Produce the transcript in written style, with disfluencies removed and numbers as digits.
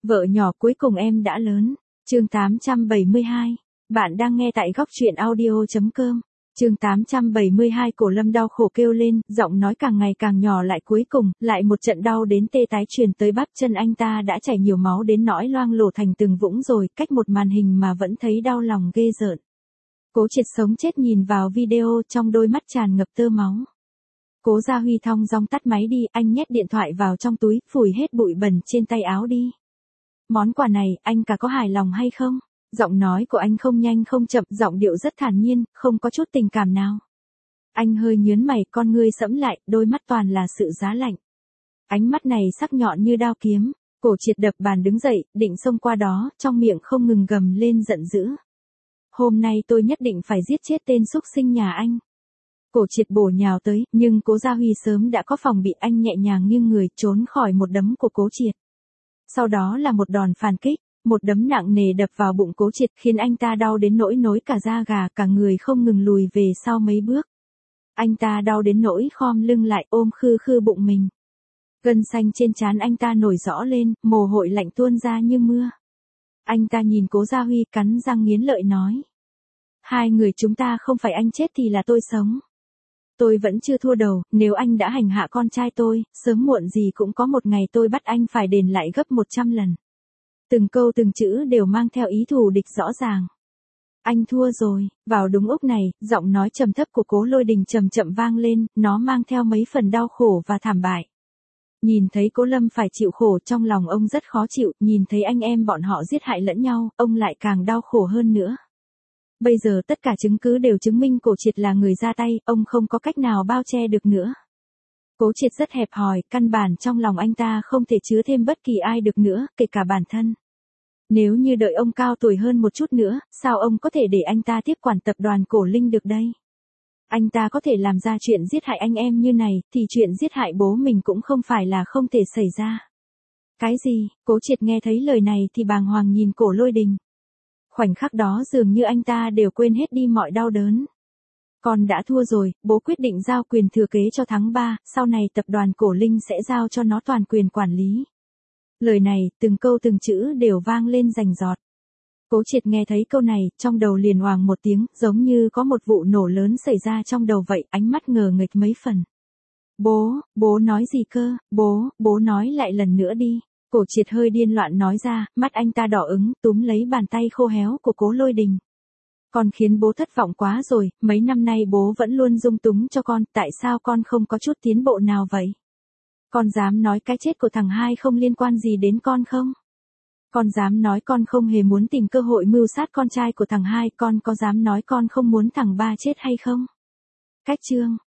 Vợ nhỏ cuối cùng em đã lớn. Chương 872. Bạn đang nghe tại góc truyện audio.com. Chương 872 Cổ Lâm đau khổ kêu lên, giọng nói càng ngày càng nhỏ lại cuối cùng, lại một trận đau đến tê tái truyền tới bắp chân anh ta đã chảy nhiều máu đến nỗi loang lổ thành từng vũng rồi, cách một màn hình mà vẫn thấy đau lòng ghê rợn. Cố Triệt sống chết nhìn vào video trong đôi mắt tràn ngập tơ máu. Cố Gia Huy thong dong tắt máy đi, anh nhét điện thoại vào trong túi, phủi hết bụi bẩn trên tay áo đi. Món quà này, anh cả có hài lòng hay không? Giọng nói của anh không nhanh không chậm, giọng điệu rất thản nhiên, không có chút tình cảm nào. Anh hơi nhớn mày, con ngươi sẫm lại, đôi mắt toàn là sự giá lạnh. Ánh mắt này sắc nhọn như đao kiếm. Cổ Triệt đập bàn đứng dậy, định xông qua đó, trong miệng không ngừng gầm lên giận dữ. Hôm nay tôi nhất định phải giết chết tên xúc sinh nhà anh. Cổ Triệt bổ nhào tới, nhưng Cố Gia Huy sớm đã có phòng bị, anh nhẹ nhàng nghiêng người trốn khỏi một đấm của Cố Triệt. Sau đó là một đòn phản kích, một đấm nặng nề đập vào bụng Cố Triệt khiến anh ta đau đến nỗi nổi cả da gà, cả người không ngừng lùi về sau mấy bước. Anh ta đau đến nỗi khom lưng lại ôm khư khư bụng mình. Gân xanh trên trán anh ta nổi rõ lên, mồ hôi lạnh tuôn ra như mưa. Anh ta nhìn Cố Gia Huy cắn răng nghiến lợi nói. Hai người chúng ta không phải anh chết thì là tôi sống. Tôi vẫn chưa thua đầu, nếu anh đã hành hạ con trai tôi, sớm muộn gì cũng có một ngày tôi bắt anh phải đền lại gấp 100 lần. Từng câu từng chữ đều mang theo ý thù địch rõ ràng. Anh thua rồi. Vào đúng lúc này, giọng nói trầm thấp của Cố Lôi Đình chậm chậm vang lên, nó mang theo mấy phần đau khổ và thảm bại. Nhìn thấy Cố Lâm phải chịu khổ, trong lòng ông rất khó chịu, nhìn thấy anh em bọn họ giết hại lẫn nhau, ông lại càng đau khổ hơn nữa. Bây giờ tất cả chứng cứ đều chứng minh Cổ Triệt là người ra tay, ông không có cách nào bao che được nữa. Cố Triệt rất hẹp hòi, căn bản trong lòng anh ta không thể chứa thêm bất kỳ ai được nữa, kể cả bản thân. Nếu như đợi ông cao tuổi hơn một chút nữa, sao ông có thể để anh ta tiếp quản tập đoàn Cổ Linh được đây? Anh ta có thể làm ra chuyện giết hại anh em như này, thì chuyện giết hại bố mình cũng không phải là không thể xảy ra. Cái gì? Cố Triệt nghe thấy lời này thì bàng hoàng nhìn Cổ Lôi Đình. Khoảnh khắc đó dường như anh ta đều quên hết đi mọi đau đớn. Con đã thua rồi, bố quyết định giao quyền thừa kế cho tháng 3, sau này tập đoàn Cổ Linh sẽ giao cho nó toàn quyền quản lý. Lời này, từng câu từng chữ đều vang lên rành rọt. Cố Triệt nghe thấy câu này, trong đầu liền oàng một tiếng, giống như có một vụ nổ lớn xảy ra trong đầu vậy, ánh mắt ngờ nghệch mấy phần. Bố nói gì cơ, bố nói lại lần nữa đi. Cổ Triệt hơi điên loạn nói ra, mắt anh ta đỏ ứng, túm lấy bàn tay khô héo của Cố Lôi Đình. Con khiến bố thất vọng quá rồi, mấy năm nay bố vẫn luôn dung túng cho con, tại sao con không có chút tiến bộ nào vậy? Con dám nói cái chết của thằng hai không liên quan gì đến con không? Con dám nói con không hề muốn tìm cơ hội mưu sát con trai của thằng hai, con có dám nói con không muốn thằng ba chết hay không? Cách chương,